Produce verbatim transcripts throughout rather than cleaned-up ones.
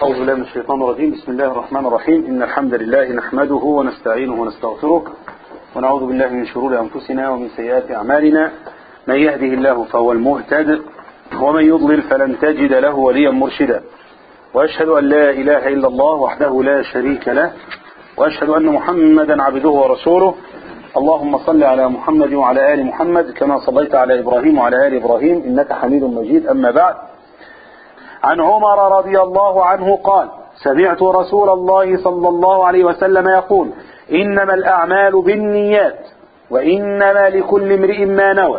أعوذ بالله من الشيطان الرجيم. بسم الله الرحمن الرحيم. إن الحمد لله نحمده ونستعينه ونستغفره ونعوذ بالله من شرور أنفسنا ومن سيئات أعمالنا. من يهده الله فهو المهتد ومن يضلل فلن تجد له وليا مرشدا. وأشهد أن لا إله إلا الله وحده لا شريك له وأشهد أن محمدا عبده ورسوله. اللهم صل على محمد وعلى آل محمد كما صليت على إبراهيم وعلى آل إبراهيم إنك حميد مجيد. أما بعد، عن عمر رضي الله عنه قال: سمعت رسول الله صلى الله عليه وسلم يقول: إنما الأعمال بالنيات وإنما لكل امرئ ما نوى،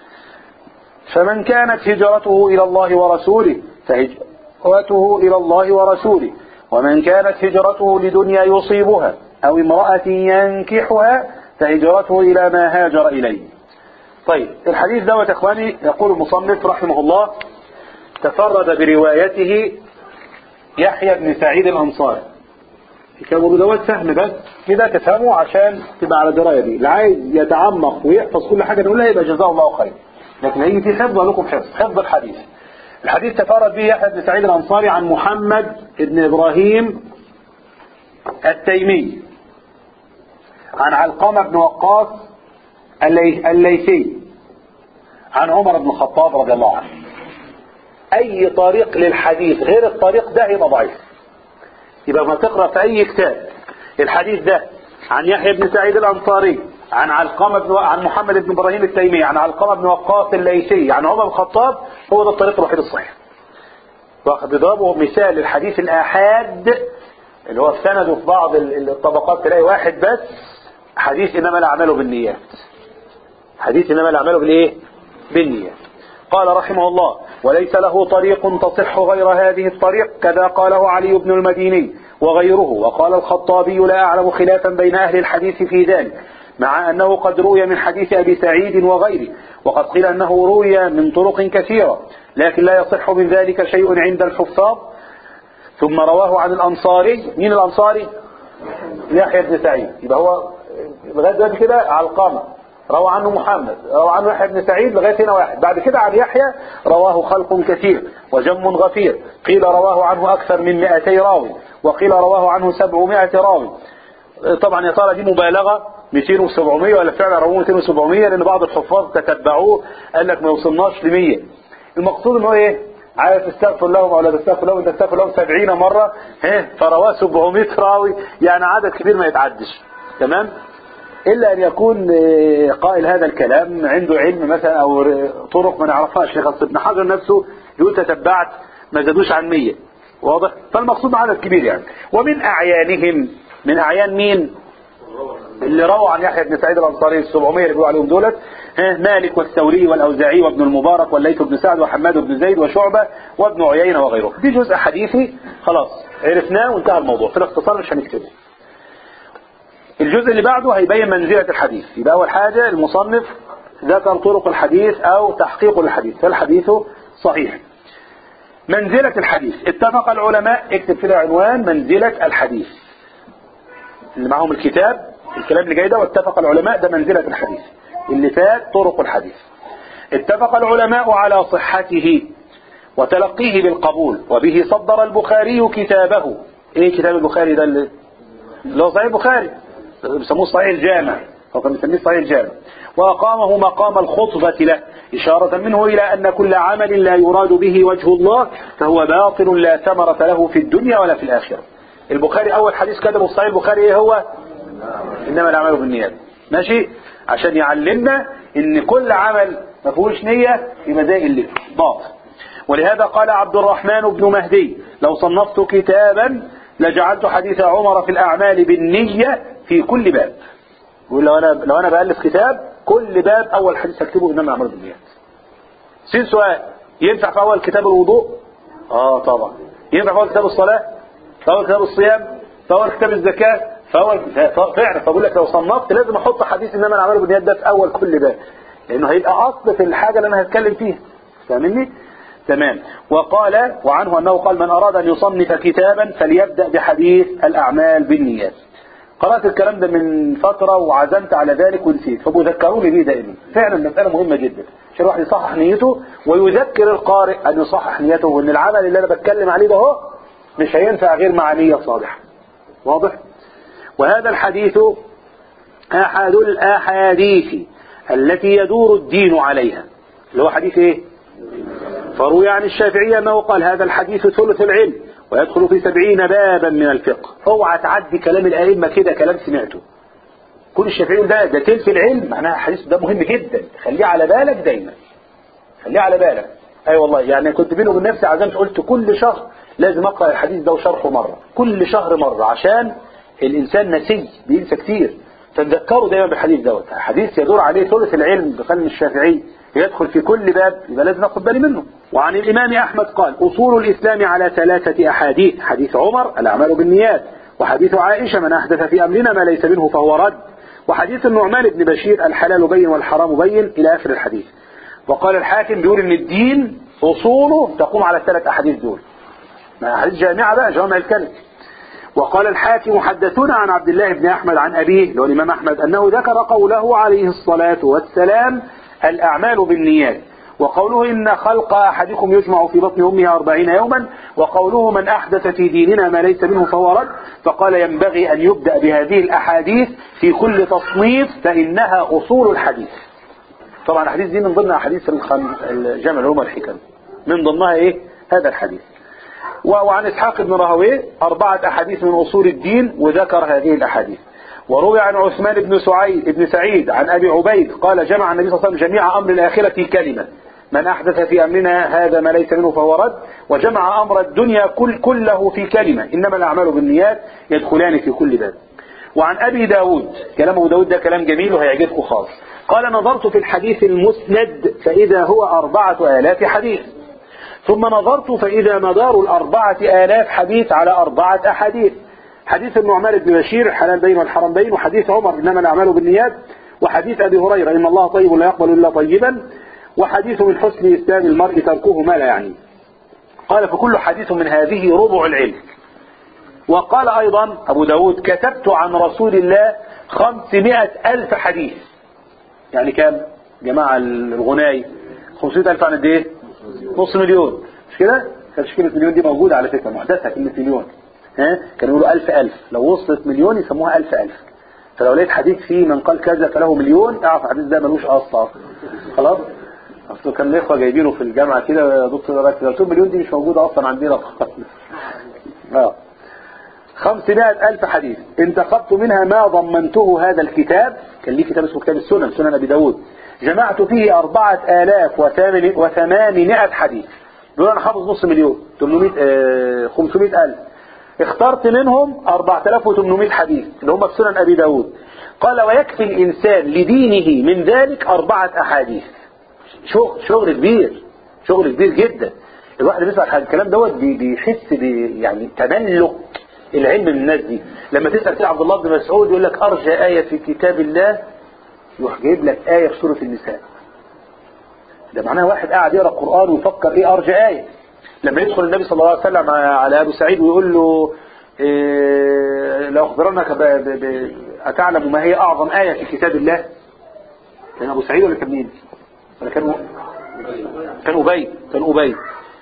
فمن كانت هجرته إلى الله ورسوله فهجرته إلى الله ورسوله، ومن كانت هجرته لدنيا يصيبها أو امرأة ينكحها فهجرته إلى ما هاجر إليه. طيب، الحديث دوت إخواني يقول المصنف رحمه الله: تفرد بروايته يحيى بن سعيد الأنصاري. كانوا دوت فهم بس كده تفهموا عشان تبقى على دراية دي. اللي عايز يتعمق ويحفظ كل حاجة نقولها يبقى جزاه الله خير، لكن هيجي في حفظ لكم حفظ حفظ الحديث. الحديث تفرد به يحيى بن سعيد الأنصاري عن محمد بن إبراهيم التيمي عن علقمة بن وقاص الليثي عن عمر بن الخطاب رضي الله عنه. اي طريق للحديث غير الطريق ده يبقى ضعيف. يبقى ما تقرأ في اي كتاب الحديث ده عن يحيى بن سعيد الانصاري عن علقمة بن و... عن محمد بن ابراهيم التيمي عن علقمة بن وقاص الليثي عن عمر بن الخطاب، هو ده الطريق الوحيد الصحيح. واخد بضربه مثال الحديث الآحاد اللي هو في سنده في بعض الطبقات تلاقي واحد بس حديث انما الاعمال بالنيات. حديث انما الاعمال بالايه؟ بالنيات. قال رحمه الله: وليس له طريق تصح غير هذه الطريق، كذا قاله علي بن المديني وغيره. وقال الخطابي: لا أعلم خلافا بين أهل الحديث في ذلك، مع أنه قد روي من حديث أبي سعيد وغيره، وقد قيل أنه روي من طرق كثيرة، لكن لا يصح من ذلك شيء عند الحفاظ. ثم رواه عن الأنصاري. مين الأنصاري؟ يحيى بن سعيد. يبقى هو لغاية دلوقتي كده علقمة روى عنه محمد، روى عنه يحيى بن سعيد لغاية هنا واحد. بعد كده عن يحيى رواه خلق كثير وجم غفير، قيل رواه عنه أكثر من مئتي راوي، وقيل رواه عنه سبعمائة راوي. طبعا يا ترى دي مبالغة مئتين وسبعمائة ولا فعلا رواه مئتين وسبعمائة؟ لأن بعض الحفاظ تتبعوه قال لك ما يوصلناش لمية. المقصود انه ايه؟ عايز تستغفر لهم او لا تستغفر لهم، انت تستغفر لهم سبعين مرة فرواه سبعمائة راوي، يعني عدد كبير ما يتعدش. تمام؟ إلا أن يكون قائل هذا الكلام عنده علم مثلا أو طرق ما نعرفهاش. شيخ ابن حجر نفسه يقول تتبعت ما زادوش عن مية. واضح؟ فالمقصود عدد كبير يعني. ومن أعيانهم، من أعيان مين اللي روى عن يحيى بن سعيد الأنصاري السبعمائة اللي بيقولوا عليهم دولت؟ مالك والثوري والأوزاعي وابن المبارك والليث بن سعد وحماد بن زيد وشعبة وابن عيينة وغيره. دي جزء حديثي خلاص عرفناه وانتهى الموضوع. في الاختصار مش هنكتبه. الجزء اللي بعده هيبين منزلة الحديث. يبقى أول حاجة المصنف ذكر طرق الحديث أو تحقيق الحديث، فالحديث صحيح. منزلة الحديث، اتفق العلماء، اكتب كده عنوان: منزلة الحديث. اللي معهم الكتاب الكلام اللي جاي ده: واتفق العلماء، ده منزلة الحديث. اللي فات طرق الحديث. اتفق العلماء على صحته وتلقيه بالقبول، وبه صدر البخاري كتابه. ايه كتاب البخاري ده؟ اللي هو صحيح البخاري، بيسموه صحيح الجامع، هو كان بيسميه صحيح الجامع. وأقامه مقام الخطبة له، إشارة منه إلى أن كل عمل لا يراد به وجه الله فهو باطل لا ثمرة له في الدنيا ولا في الآخرة. البخاري أول حديث كتبه صحيح البخاري إيه هو؟ إنما الأعمال بالنيات. ماشي؟ عشان يعلمنا إن كل عمل ما فيهوش نية يبقى زي اللي باطل. ولهذا قال عبد الرحمن بن مهدي: لو صنفت كتابا لجعلت حديث عمر في الأعمال بالنية في كل باب. يقول لو أنا لو أنا بألف كتاب كل باب أول حديث هكتبه إنما الأعمال بالنيات. سين سؤال: ينفع في أول كتاب الوضوء؟ آه طبعا. ينفع في أول كتاب الصلاة؟ في أول كتاب الصيام؟ في أول كتاب الزكاة؟ في أول فعلا. فأقول لك لو صنفت لازم أحط حديث إنما الأعمال بالنيات ده في أول كل باب، لأنه هيبقى أصل في الحاجة اللي أنا هتكلم فيها. فاهمني؟ تمام. وقال وعنه أنه قال: من أراد أن يصنف كتابا فليبدأ بحديث الأعمال بالنيات. قرأت الكلام ده من فترة وعزمت على ذلك ونسيت، فبذكروني بيه دائما. فعلا مسألة مهمة جدا عشان الواحد يصحح نيته ويذكر القارئ أن يصحح نيته، وأن العمل اللي أنا بتكلم عليه ده هو مش هينفع غير مع نية صالحة. واضح؟ وهذا الحديث أحد الأحاديث التي يدور الدين عليها، اللي هو حديث ايه؟ فروي عن الشافعي أنه قال هذا الحديث ثلث العلم ويدخل في سبعين بابا من الفقه. اوعى تعدي كلام الأئمة كده كلام سمعته. كل الشافعي ده ده تلف العلم، معناها الحديث ده مهم جدا، خليه على بالك دايما، خليه على بالك. اي أيوة والله، يعني كنت بيني وبين نفسي عزمت قلت كل شهر لازم اقرا الحديث ده وشرحه مره، كل شهر مره، عشان الانسان نسي بينسى كتير، فتذكروا دايما بالحديث دوت. حديث يدور عليه ثلث العلم بقلم الشافعي، يدخل في كل باب، يبقى لازم ناخد بالي منه. وعن الامام احمد قال اصول الاسلام على ثلاثه احاديث: حديث عمر الاعمال بالنيات، وحديث عائشه من احدث في امرنا ما ليس منه فهو رد، وحديث النعمان بن بشير الحلال بين والحرام بين، الى اخر الحديث. وقال الحاكم بيقول ان الدين اصوله تقوم على الثلاث احاديث دول، ما احاديث جامعه بقى، جوامع الكلم. وقال الحاكم حدثونا عن عبد الله بن احمد عن ابيه اللي هو الامام احمد انه ذكر قوله عليه الصلاه والسلام الاعمال بالنيات، وقوله ان خلق احدكم يجمع في بطن امه أربعين يوما، وقوله من احدث في ديننا ما ليس منه فهو رد. فقال ينبغي ان يبدا بهذه الاحاديث في كل تصنيف فانها اصول الحديث. طبعا الحديث دي من ضمن احاديث الجامع العلوم والحكم، من ضمنها ايه؟ هذا الحديث. وعن اسحاق بن راهويه اربعه احاديث من اصول الدين، وذكر هذه الاحاديث. وروي عن عثمان بن سعيد بن سعيد عن ابي عبيد قال جمع النبي صلى الله عليه وسلم جميع امر الاخره في كلمه: من احدث في امرنا هذا ما ليس منه فهو رد. وجمع امر الدنيا كل كله في كلمه: انما الاعمال بالنيات، يدخلان في كل باب. وعن ابي داود، كلام ابو داود ده كلام جميل وهيعجبكم خالص، قال نظرت في الحديث المسند فاذا هو اربعه الاف حديث، ثم نظرت فإذا مدار الأربعة آلاف حديث على أربعة أحاديث: حديث النعمان بن بشير الحلال بين والحرام بين، وحديث عمر إنما الأعمال بالنيات، وحديث أبي هريرة إن الله طيب لا يقبل إلا طيبا، وحديث من حسن إسلام المرء تركه ما لا يعني. قال فكل حديث من هذه ربع العلم. وقال أيضا أبو داود كتبت عن رسول الله خمسمائة ألف حديث. يعني كام جماعة الغناي؟ خمسمائة ألف عن قد إيه؟ نص مليون، مش كده؟ كانت كلمة مليون دي موجودة على فكرة، محدثة كلمة مليون. ها؟ كانوا يقولوا ألف ألف، لو وصلت مليون يسموها ألف ألف. فلو لقيت حديث فيه من قال كذا فله مليون، اعرف الحديث ده ملوش أصل. خلاص؟ أصل كان الإخوة جايبينه في الجامعة كده يا دكتور ركز، قلت مليون دي مش موجودة أصلا عندنا. اه خمسمائة ألف حديث انتخبت منها ما ضمنته هذا الكتاب. كان ليه كتاب اسمه كتاب السنن، سنن أبي داود، جمعت فيه أربعة آلاف وثمانمائة حديث. دول أنا حافظ نص مليون، خمسمائة ألف، اخترت منهم أربعة آلاف وثمانمائة حديث اللي هم في سنن أبي داود. قال ويكفي الإنسان لدينه من ذلك أربعة أحاديث. شغل شغل كبير، شغل كبير جدا. الواحد بيسمع الكلام دوت بيحس يعني تملك العلم من الناس دي. لما تسأل سيدنا عبد الله بن مسعود يقول لك أرجى آية في كتاب الله، يروح جايب لك آية في سورة النساء. ده معناه واحد قاعد يقرأ القرآن ويفكر ايه أرجى آية. لما يدخل النبي صلى الله عليه وسلم على أبو سعيد ويقول له إيه لو أخبرنك أتعلم ما هي أعظم آية في كتاب الله؟ كان أبو سعيد ولا كان مين؟ ولا كان كان أبي كان أبي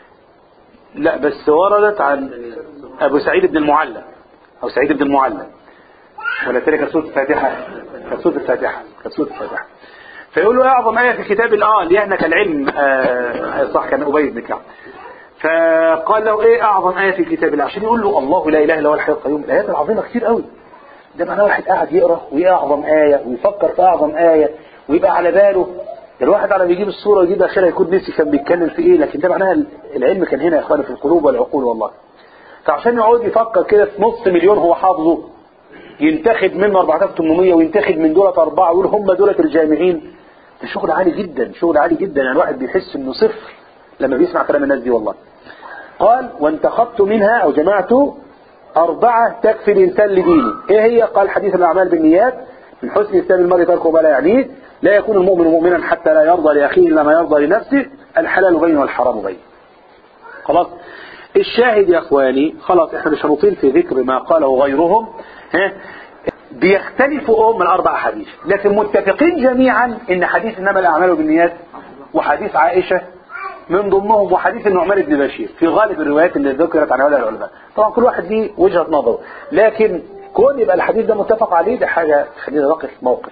لا بس وردت عن أبو سعيد بن المعلى أو سعيد بن المعلى، ولا تلك سورة الفاتحة، كانت سورة الفاتحة كانت سورة الفاتحة. فيقول له أعظم آية في كتاب الله ليهنك العلم. آه صح، كان أبي بن كعب. فقال له إيه أعظم آية في كتاب الله؟ عشان يقول له الله لا إله إلا هو الحي القيوم. الآيات العظيمة كتير قوي. ده معناه واحد قاعد يقرأ وإيه أعظم آية ويفكر في أعظم آية ويبقى على باله. الواحد على بيجيب الصورة ويجيب آخرها يكون نسي كان بيتكلم في إيه، لكن ده معناها العلم كان هنا يا إخواني في القلوب والعقول والله. فعشان يقعد يفكر كده في نص مليون هو حافظه، ينتخب منه أربعة آلاف وثمانمائة وينتخب من دولة أربعة ويقول هم دولة الجامعين. ده شغل عالي جدا، شغل عالي جدا. يعني الواحد بيحس انه صفر لما بيسمع كلام الناس دي والله. قال وانتخبت منها او جمعت أربعة تكفي الإنسان لدينه. ايه هي؟ قال حديث الأعمال بالنيات، من حسن إسلام المرء تركه ما لا يعنيه، لا يكون المؤمن مؤمنا حتى لا يرضى لأخيه إلا ما يرضى لنفسه، الحلال بينه والحرام بينه. خلاص. الشاهد يا اخواني، خلاص احنا مش هنطيل في ذكر ما قاله غيرهم. ها بيختلفوا من الاربع حديث، لكن متفقين جميعا ان حديث انما الاعمال بالنيات وحديث عائشة من ضمنهم وحديث النعمان بن بشير في غالب الروايات اللي ذكرت عن هؤلاء العلماء. طبعا كل واحد ليه وجهة نظره، لكن كون يبقى الحديث ده متفق عليه ده حاجة خلينا نقف موقف.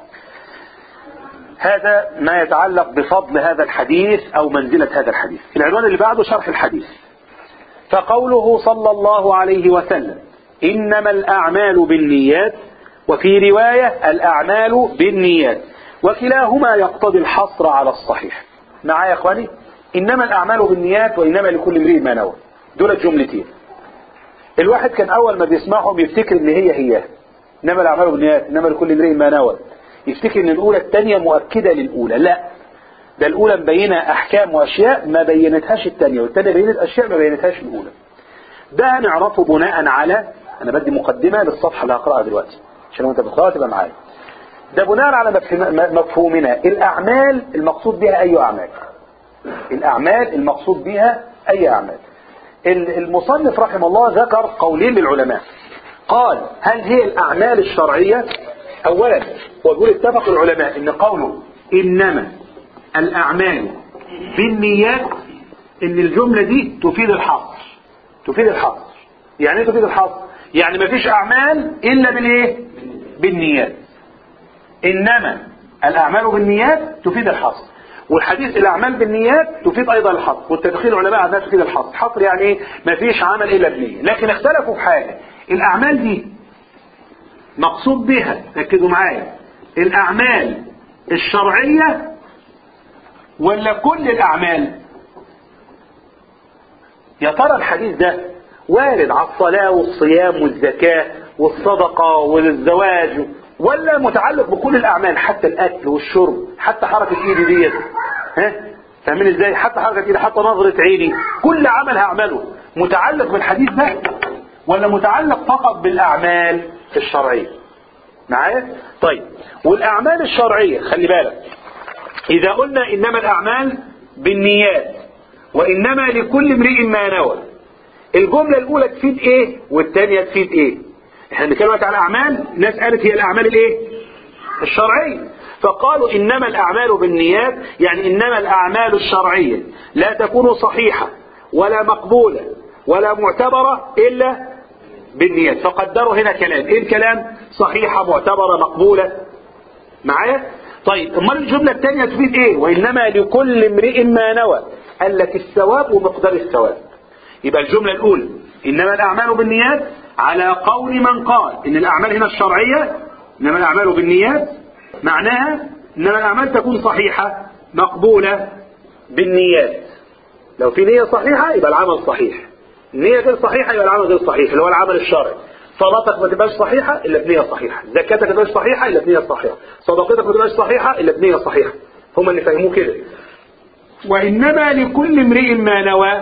هذا ما يتعلق بفضل هذا الحديث أو منزلة هذا الحديث. العنوان اللي بعده شرح الحديث. فقوله صلى الله عليه وسلم إنما الأعمال بالنيات، وفي رواية الأعمال بالنيات، وكلاهما يقتضي الحصر على الصحيح. معايا يا اخواني؟ إنما الأعمال بالنيات وإنما لكل امرئ ما نوى، دول الجملتين. الواحد كان أول ما بيسمعهم يفتكر إن هي هي إنما الأعمال بالنيات إنما لكل امرئ ما نوى، يفتكر إن الأولى الثانية مؤكدة للأولى. لا، ده الأولى مبينة أحكام وأشياء ما بينتهاش الثانية، والثانية بينت أشياء ما بينتهاش الأولى. ده هنعرفه بناء على، أنا بدي مقدمة للصفحة اللي هقرأها دلوقتي عشان وأنت بتقرأها تبقى معايا. ده بناء على مفهومنا الأعمال المقصود بها أي أعمال، الأعمال المقصود بها أي أعمال. المصنف رحمه الله ذكر قولين للعلماء، قال هل هي الأعمال الشرعية؟ أولا ويقول اتفق العلماء إن قوله إنما الأعمال بالنيات إن الجملة دي تفيد الحصر. تفيد الحصر يعني ايه تفيد الحصر؟ يعني ما فيش أعمال إلا بالإيه؟ بالنيات. إنما الأعمال بالنيات تفيد الحصر، والحديث الأعمال بالنيات تفيد أيضا الحصر، والتدخيل العلماء على تفيد الحصر. حصر يعني إيه؟ ما فيش عمل إلا بنية. لكن اختلفوا في حاجة، الأعمال دي مقصود بها، ركزوا معايا، الأعمال الشرعية ولا كل الأعمال؟ يا ترى الحديث ده وارد على الصلاة والصيام والزكاة والصدقة والزواج، ولا متعلق بكل الأعمال حتى الأكل والشرب، حتى حركة إيدي ديت، ها فاهمين إزاي؟ حتى حركة إيدي، حتى نظرة عيني، كل عمل هعمله متعلق بالحديث ده ولا متعلق فقط بالأعمال الشرعية؟ معايا؟ طيب، والأعمال الشرعية خلي بالك، إذا قلنا إنما الأعمال بالنيات وإنما لكل امرئ ما نوى، الجملة الأولى تفيد إيه والثانية تفيد إيه؟ احنا بنتكلم على أعمال، ناس قالت هي الأعمال الإيه؟ الشرعية، فقالوا إنما الأعمال بالنيات، يعني إنما الأعمال الشرعية لا تكون صحيحة ولا مقبولة ولا معتبرة إلا بالنيات. فقدروا هنا كلام، إيه الكلام؟ صحيحة معتبرة مقبولة. معايا؟ طيب امال الجملة الثانية تفيد إيه؟ وإنما لكل امرئ ما نوى، قال لك الثواب ومقدار الثواب. يبقى الجملة الأولى إنما الأعمال بالنيات على قول من قال إن الأعمال هنا الشرعية إنما الأعمال بالنيات، معناها إنما الأعمال تكون صحيحة مقبولة بالنيات. لو في نية صحيحة يبقى العمل صحيح، النية غير صحيحة يبقى العمل غير صحيح، اللي هو العمل الشرعي. صلاتك ما تبقاش صحيحة إلا بنية صحيحة، زكاتك ما تبقاش صحيحة إلا بنية صحيحة، صدقتك ما تبقاش صحيحة إلا بنية صحيحة. هم اللي فهموه كده. وإنما لكل امرئ ما نوى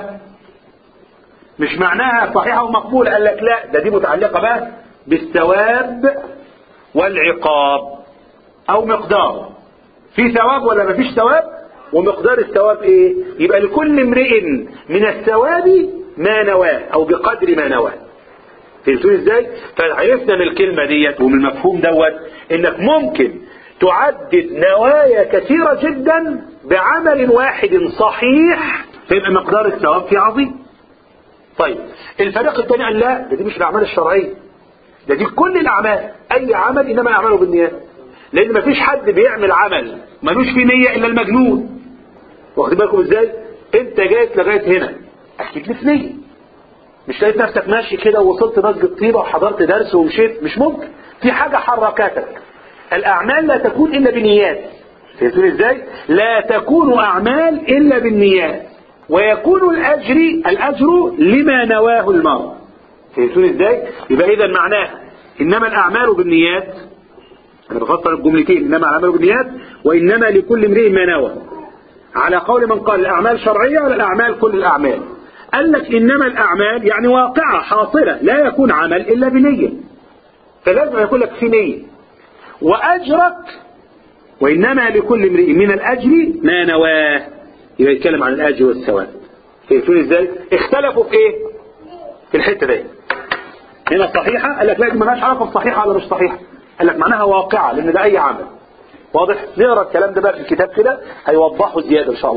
مش معناها صحيحة ومقبولة، قال لك لا، ده دي متعلقة بقى بالثواب والعقاب أو مقدار، في ثواب ولا ما فيش ثواب، ومقدار الثواب إيه؟ يبقى لكل امرئ من الثواب ما نواه أو بقدر ما نواه. فهمتوني إزاي؟ فعرفنا من الكلمة ديت ومن المفهوم دوت إنك ممكن تعدد نوايا كثيرة جدا بعمل واحد صحيح فيبقى مقدار الثواب فيه عظيم. طيب الفريق الثاني قال لا، ده دي مش الأعمال الشرعية، ده دي كل الأعمال، أي عمل إنما أعمله بالنيات، لأن ما فيش حد بيعمل عمل ملوش فيه نية إلا المجنون. واخد بالكم إزاي؟ أنت جايت لغاية هنا أكيد لك نية، مش لقيت نفسك ماشي كده ووصلت مسجد طيبة وحضرت درس ومشيت، مش ممكن، في حاجة حركتك. الأعمال لا تكون إلا بنيات. فهمتوني إزاي؟ لا تكون أعمال إلا بالنيات، ويكون الأجر الأجر لما نواه المرء. فهمتوني إزاي؟ يبقى إذا معناها إنما الأعمال بالنيات، أنا بفسر الجملتين، إنما الأعمال بالنيات وإنما لكل امرئ ما نوى، على قول من قال الأعمال شرعية ولا الأعمال كل الأعمال. قال لك إنما الأعمال يعني واقعة حاصلة، لا يكون عمل إلا بنية، فلازم يكون لك في نية. وأجرك وإنما لكل امرئ من الأجر ما نواه، يبقى يتكلم عن الأجر والثواب. فهمتوني إزاي؟ اختلفوا في إيه؟ في الحتة دي. هنا صحيحة، قال لك لا دي مالهاش علاقة بصحيحة ولا مش صحيحة، قال لك معناها واقعة لأن ده أي عمل. واضح؟ نقرأ الكلام ده بقى في الكتاب كده هيوضحه زيادة إن شاء الله.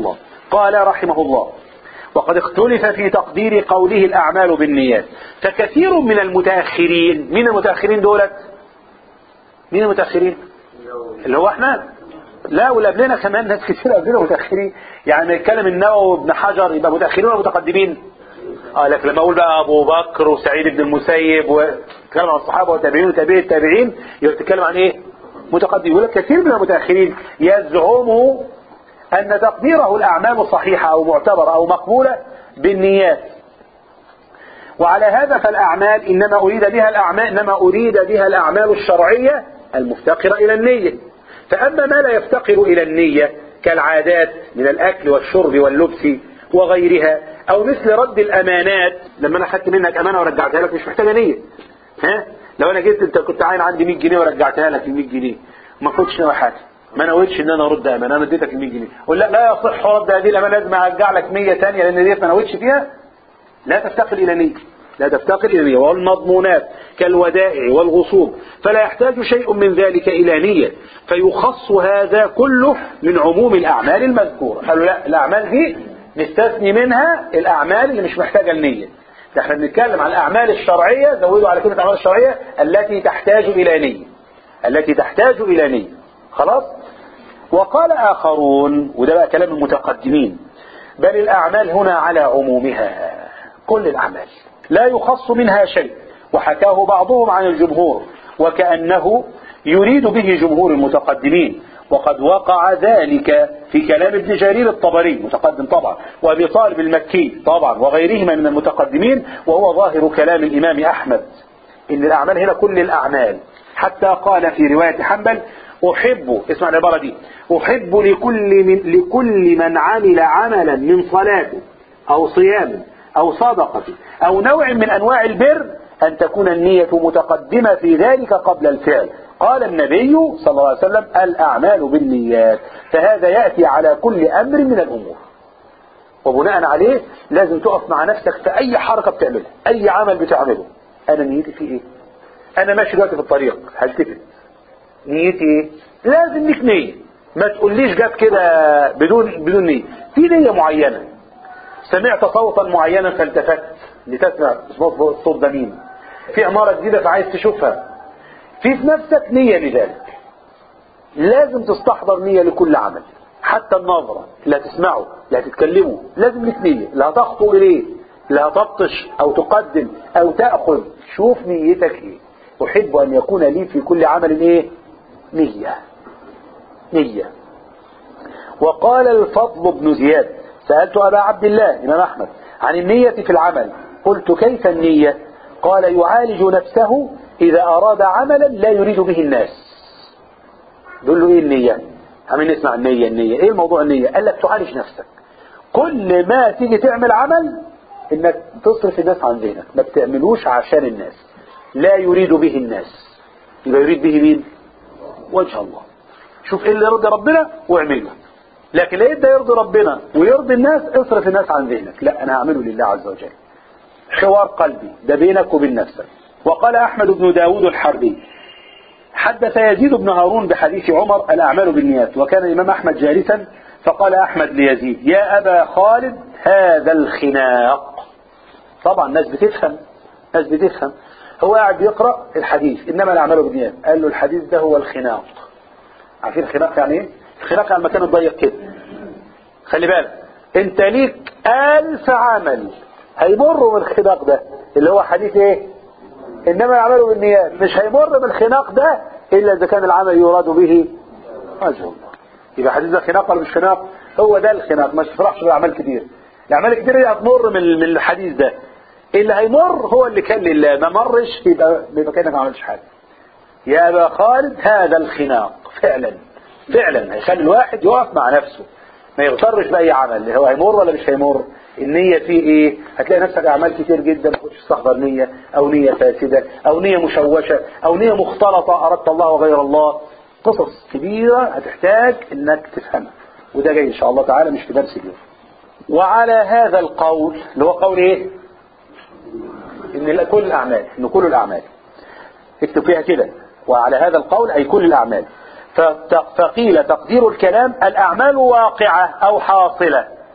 قال رحمه الله: وقد اختلف في تقدير قوله الأعمال بالنيات، فكثير من المتأخرين، من المتأخرين دولت مين المتأخرين؟ اللي هو احنا؟ لا، واللي قبلنا كمان ناس كثير قبلنا متأخرين. يعني يتكلم النووي وابن حجر يبقى متأخرين ولا متقدمين؟ اه لكن لما اقول بقى ابو بكر وسعيد بن المسيب وتتكلم عن الصحابه والتابعين وتابعي التابعين، يبقى بتتكلم عن ايه؟ متقدم. يقول لك كثير من المتأخرين يزعموا ان تقديره الاعمال صحيحه او معتبره او مقبوله بالنيات. وعلى هذا فالاعمال انما اريد بها الاعمال انما اريد بها الاعمال الشرعيه المفتقره الى النيه. فاما ما لا يفتقر الى النيه كالعادات من الاكل والشرب واللبس وغيرها، او مثل رد الامانات، لما انا اخدت منك امانه ورجعتها لك مش محتاجه نيه. ها لو انا جيت انت كنت عاين عندي مية جنيه ورجعتها لك ال مية جنيه ما كنتش ناوي حاجه، ما نويتش ان انا ارد امانه، انا اديتك ال مية جنيه، قول لا لا يصح رد هذه الامانه، لازم ارجع لك مية ثانيه لان ديت ما نويتش فيها. لا تفتقر الى نيه، لا تفتقر الى نيه. والمضمونات كالودائع والغصوب فلا يحتاج شيء من ذلك الى نيه، فيخص هذا كله من عموم الاعمال المذكوره. قالوا لا، الاعمال دي نستثني منها الاعمال اللي مش محتاجه النيه. احنا بنتكلم عن الاعمال الشرعيه، زودوا على كلمه الاعمال الشرعيه التي تحتاج الى نيه، التي تحتاج الى نيه. خلاص. وقال اخرون، وده بقى كلام المتقدمين: بل الاعمال هنا على عمومها، كل الاعمال لا يخص منها شيء. وحكاه بعضهم عن الجمهور وكأنه يريد به جمهور المتقدمين، وقد وقع ذلك في كلام ابن جرير الطبري متقدم طبعا، وابي طالب المكي طبعا، وغيرهما من المتقدمين، وهو ظاهر كلام الامام احمد ان الاعمال هنا كل الاعمال. حتى قال في رواية حنبل: احب، اسمع العبارة دي، احب لكل من, لكل من عمل عملا من صلاة او صيام او صدقة او نوع من انواع البر ان تكون النية متقدمة في ذلك قبل الفعل. قال النبي صلى الله عليه وسلم: الاعمال بالنيات. فهذا يأتي على كل امر من الامور، وبناء عليه لازم تقف مع نفسك في اي حركة بتعملها، اي عمل بتعمله. انا نيتي في ايه؟ انا ماشي دلوقتي في الطريق هلتفت، نيتي ايه؟ لازم ليك نية، ما تقوليش جت كده بدون بدون نية. في نية معينة، سمعت صوتا معينا فالتفت لتسمع الصوت ده مين، في عمارة جديدة فعايز تشوفها، في في نفسك نية لذلك. لازم تستحضر نية لكل عمل، حتى النظرة اللي هتسمعه اللي هتتكلمه لازم لك نية، اللي هتخطو إليه، اللي هتبطش أو تقدم أو تأخذ، شوف نيتك إيه. أحب أن يكون لي في كل عمل إيه؟ نية، نية. وقال الفضل بن زياد: سألت أبا عبد الله إمام أحمد عن النية في العمل، قلت: كيف النية؟ قال: يعالج نفسه إذا أراد عملا لا يريد به الناس. يقول له إيه النية؟ عمين نسمع النية النية إيه الموضوع النية؟ قال لك تعالج نفسك. كل ما تيجي تعمل عمل إنك تصرف الناس عن ذهنك، ما بتعملوش عشان الناس، لا يريد به الناس. يبقى يريد به مين؟ وجه الله. شوف إيه اللي يرضي ربنا واعمله، لكن لا يبدأ يرضي ربنا ويرضي الناس اصرف الناس عن ذهنك، لا أنا هعمله لله عز وجل. حوار قلبي ده بينك وبين نفسك. وقال أحمد بن داود الحربي: حدث يزيد بن هارون بحديث عمر: الأعمال بالنيات. وكان الإمام أحمد جالسا فقال أحمد ليزيد: يا أبا خالد هذا الخناق. طبعا الناس بتفهم، ناس بتفهم. هو قاعد يقرأ الحديث إنما الأعمال بالنيات، قال له الحديث ده هو الخناق. عارفين الخناق يعني ايه؟ الخناق يعني المكان الضيق كده. خلي بالك انت ليك ألف عمل هيمروا من الخناق ده اللي هو حديث ايه؟ انما يعملوا بالنيات. مش هيمر بالخناق ده الا اذا كان العمل يراد به وجه الله. يبقى حديث ده خناق ولا مش خناق؟ هو ده الخناق. ما تفرحش بالاعمال كتير، الاعمال كتير دي هتمر من من الحديث ده. اللي هيمر هو اللي كان لله، ما مرش يبقى يبقى كانك ما عملتش حاجه. يا ابا خالد هذا الخناق. فعلا فعلا هيخلي الواحد يقف مع نفسه، ما يغترش باي عمل هو هيمر ولا مش هيمر. النية فيه ايه؟ هتلاقي نفسك اعمال كتير جدا ما كنتش تستحضر نية، او نية فاسدة، او نية مشوشة، او نية مختلطة، اردت الله وغير الله. قصص كبيرة هتحتاج انك تفهمها، وده جاي ان شاء الله تعالى مش في درس اليوم. وعلى هذا القول اللي هو قول ايه؟ ان كل الاعمال، ان كل الاعمال، اكتب فيها كده، وعلى هذا القول اي كل الاعمال. فقيل تقدير الكلام: الاعمال واقعة او حاصلة.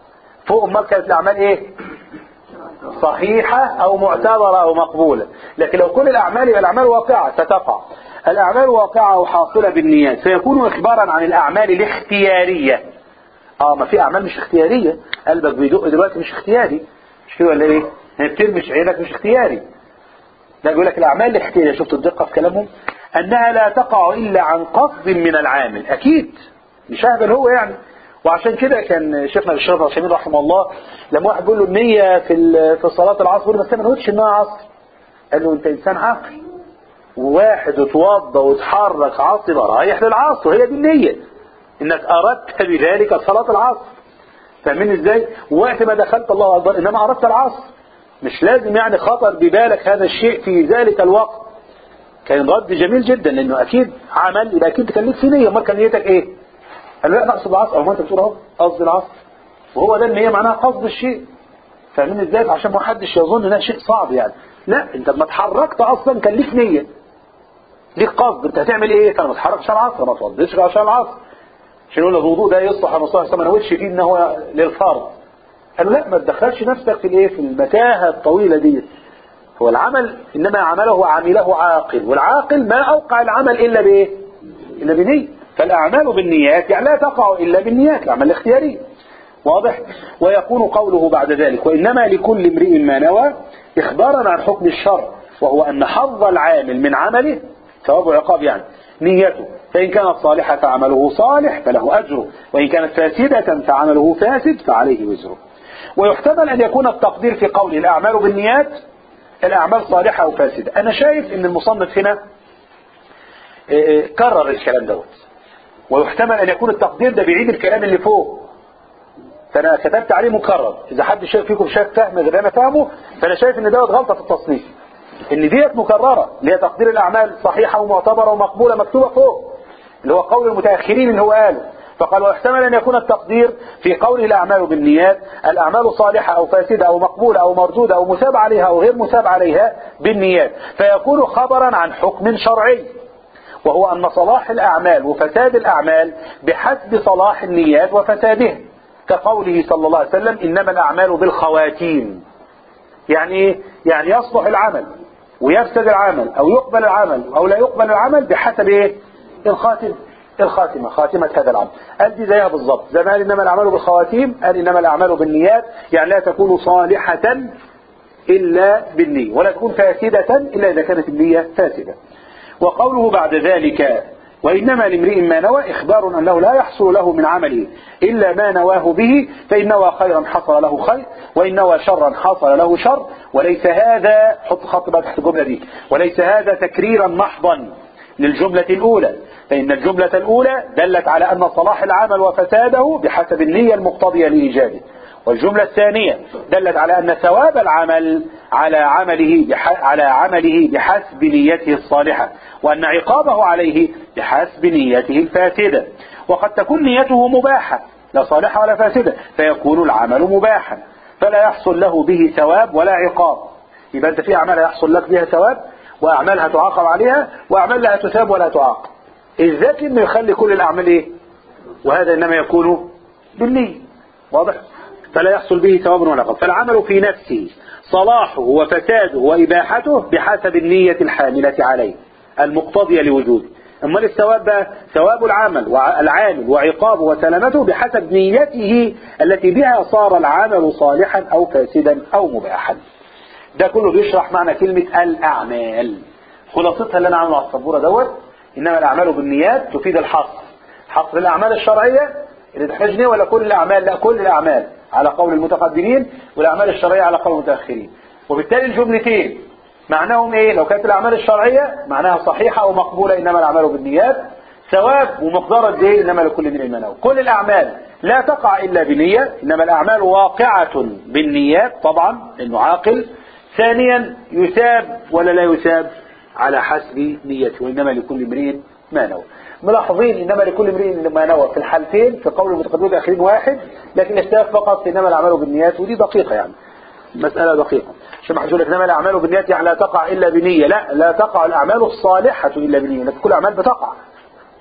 فوق امال كانت الاعمال ايه؟ صحيحة او معتبرة او مقبولة. لكن لو كل الاعمال يبقى الاعمال واقعة ستقع. الاعمال واقعة وحاصلة بالنيات، فيكون اخبارا عن الاعمال الاختيارية. اه ما في اعمال مش اختيارية، قلبك بيدق دلوقتي مش اختياري، مش كده ولا ايه؟ هي بترمش عينك مش اختياري. لا بيقول لك الاعمال الاختيارية، شفت الدقة في كلامهم، انها لا تقع الا عن قصد من العامل. اكيد مش اهبل هو يعني. وعشان كده كان شيخنا الشيخ العثيمين رحمه الله لما واحد بيقول له النية في في صلاة العصر، بيقول له بس انا ما قلتش انها عصر. قال له انت انسان عاقل، وواحد اتوضى واتحرك عاصر رايح للعصر، وهي دي النية، انك اردت بذلك صلاة العصر. فاهمين ازاي؟ وقت ما دخلت الله اكبر انما اردت العصر، مش لازم يعني خطر ببالك هذا الشيء في ذلك الوقت. كان رد جميل جدا، لانه اكيد عمل، يبقى اكيد كان ليك في نية. امال كان نيتك ايه؟ قال له لا نقصد العصر. او ما انت بتقول اهو قصد العصر، وهو ده النية معناها قصد الشيء. فاهمين ازاي؟ عشان ما حدش يظن انها شيء صعب يعني. لا، انت لما اتحركت اصلا كان ليك نية، ليك قصد. انت هتعمل ايه؟ فانا ما اتحركش عشان العصر، ما اتوضيتش عشان العصر، عشان يقول الوضوء ده يصلح الرسول صلى الله عليه وسلم ما نوتش فيه ان هو للفرض. قالوا لا، ما تدخلش نفسك في الايه، في المتاهه الطويله دي. هو العمل انما عمله عامله عاقل، والعاقل ما اوقع العمل الا بايه؟ الا بنيه. فالاعمال بالنيات يعني لا تقع الا بالنيات، العمل الاختياري. واضح؟ ويكون قوله بعد ذلك وانما لكل امرئ ما نوى اخبارا عن حكم الشرع، وهو ان حظ العامل من عمله ثواب وعقاب يعني نيته، فإن كانت صالحة فعمله صالح فله أجره، وإن كانت فاسدة فعمله فاسد فعليه وزره. ويحتمل أن يكون التقدير في قول الأعمال بالنيات الأعمال صالحة أو فاسدة. أنا شايف أن المصنف هنا كرر الكلام دوت، ويحتمل أن يكون التقدير ده بيعيد الكلام اللي فوق، فأنا كتبت عليه مكرر. إذا حد شايف فيكم شايف فهم غير أنا فاهمه، فأنا شايف أن دوت غلطة في التصنيف، ان ديت مكررة اللي هي تقدير الاعمال صحيحة ومعتبرة ومقبولة مكتوبة فوق، اللي هو قول المتأخرين اللي هو قاله. فقال ويحتمل ان يكون التقدير في قوله الاعمال بالنيات الاعمال صالحة او فاسدة او مقبولة او مردودة او مثاب عليها او غير مثاب عليها بالنيات، فيكون خبرا عن حكم شرعي، وهو ان صلاح الاعمال وفساد الاعمال بحسب صلاح النيات وفسادها، كقوله صلى الله عليه وسلم انما الاعمال بالخواتيم. يعني ايه؟ يعني يصلح العمل ويفسد العمل او يقبل العمل او لا يقبل العمل بحسب ايه؟ الخاتم الخاتمة خاتمة هذا العمل. قال دي زيها بالظبط، زي ما قال انما الاعمال بالخواتيم، قال انما الاعمال بالنيات، يعني لا تكون صالحة الا بالنية، ولا تكون فاسدة الا اذا كانت النية فاسدة. وقوله بعد ذلك وإنما لامرئ ما نوى إخبار أنه لا يحصل له من عمله إلا ما نواه به، فإن نوى خيرا حصل له خير، وإن نوى شرا حصل له شر. وليس هذا، حط خط بقى تحت الجملة دي، وليس هذا تكريرا محضا للجملة الأولى، فإن الجملة الأولى دلت على أن صلاح العمل وفساده بحسب النية المقتضية لإيجاده، والجملة الثانية دلت على أن ثواب العمل على عمله على عمله بحسب نيته الصالحة، وأن عقابه عليه بحسب نيته الفاسدة. وقد تكون نيته مباحة لا صالحة ولا فاسدة، فيكون العمل مباحا فلا يحصل له به ثواب ولا عقاب. يبقى أنت في أعمال يحصل لك بها ثواب، وأعمالها تعاقب عليها، وأعمال لا تثاب ولا تعاقب. الذكي إنه يخلي كل الأعمال إيه؟ وهذا إنما يكون بالنية. واضح؟ فلا يحصل به ثواب ولا عقاب. فالعمل في نفسه صلاحه وفساده وإباحته بحسب النية الحاملة عليه المقتضية لوجوده. أما الثواب بقى ثواب العمل والعامل وعقابه وسلامته بحسب نيته التي بها صار العمل صالحا أو فاسدا أو مباحا. ده كله بيشرح معنى كلمة الأعمال. خلاصتها اللي أنا عامله على السبورة دوت، إنما الأعمال بالنيات تفيد الحصر، حصر الأعمال الشرعية اللي تحتاج نية، ولا كل الأعمال؟ لا، كل الأعمال على قول المتقدمين، والأعمال الشرعية على قول المتأخرين. وبالتالي الجملتين معناهم ايه؟ لو كانت الأعمال الشرعية معناها صحيحة أو مقبولة انما الأعمال بالنيات، ثواب ومقدار قد ايه انما لكل امرئ ما نوى. كل الأعمال لا تقع إلا بنية، إنما الأعمال واقعة بالنيات طبعا لأنه عاقل. ثانيا يثاب ولا لا يثاب على حسب نيته، وإنما لكل امرئ ما نوى. ملاحظين انما لكل امرئ ما نوى في الحالتين في قول المتقدمين الاخرين واحد، لكن اختلاف فقط انما الاعمال بالنيات، ودي دقيقه يعني مساله دقيقه. عشان ما حدش يقول لك انما الاعمال بالنيات يعني لا تقع الا بنيه، لا لا تقع الاعمال الصالحه الا بنيه، لكن كل الاعمال بتقع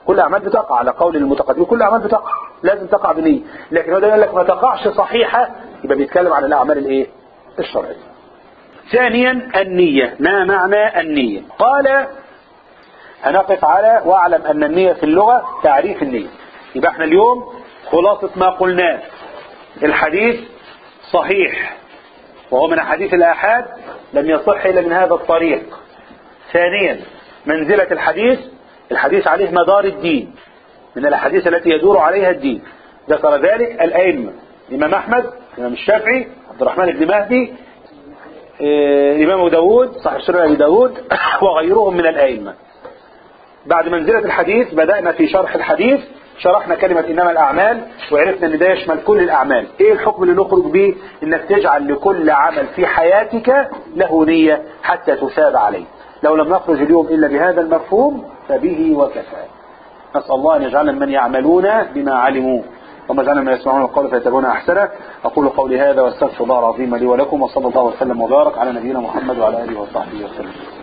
كل اعمال بتقع على قول المتقدمين، كل اعمال بتقع لازم تقع بنية، لكن هو ده يقول لك ما تقعش صحيحة، يبقى بيتكلم عن الاعمال الايه الشرعية. ثانيا النية، ما معنى النية؟ قال هنقف على واعلم ان النية في اللغة تعريف النية. يبقى احنا اليوم خلاصة ما قلناه، الحديث صحيح وهو من حديث الآحاد لم يصح إلا من هذا الطريق. ثانيا منزلة الحديث، الحديث عليه مدار الدين، من الأحاديث التي يدور عليها الدين، ذكر ذلك الأئمة، الإمام أحمد، الإمام الشافعي، عبد الرحمن بن مهدي، الإمام أبو داود صاحب سنن أبي داود وغيرهم من الأئمة. بعد منزلة الحديث بدأنا في شرح الحديث، شرحنا كلمة إنما الأعمال وعرفنا أن ده يشمل كل الأعمال. إيه الحكم اللي نخرج به؟ إنك تجعل لكل عمل في حياتك له نية حتى تثاب عليه. لو لم نخرج اليوم إلا بهذا المفهوم فبه وكفى. نسأل الله أن يجعلنا من يعملون بما علموا، وما جعلنا من يسمعون القول فيتبعون أحسنه. أقول قولي هذا واستغفر الله العظيم لي ولكم، وصلى الله وسلم وبارك على نبينا محمد وعلى آله وصحبه وسلم.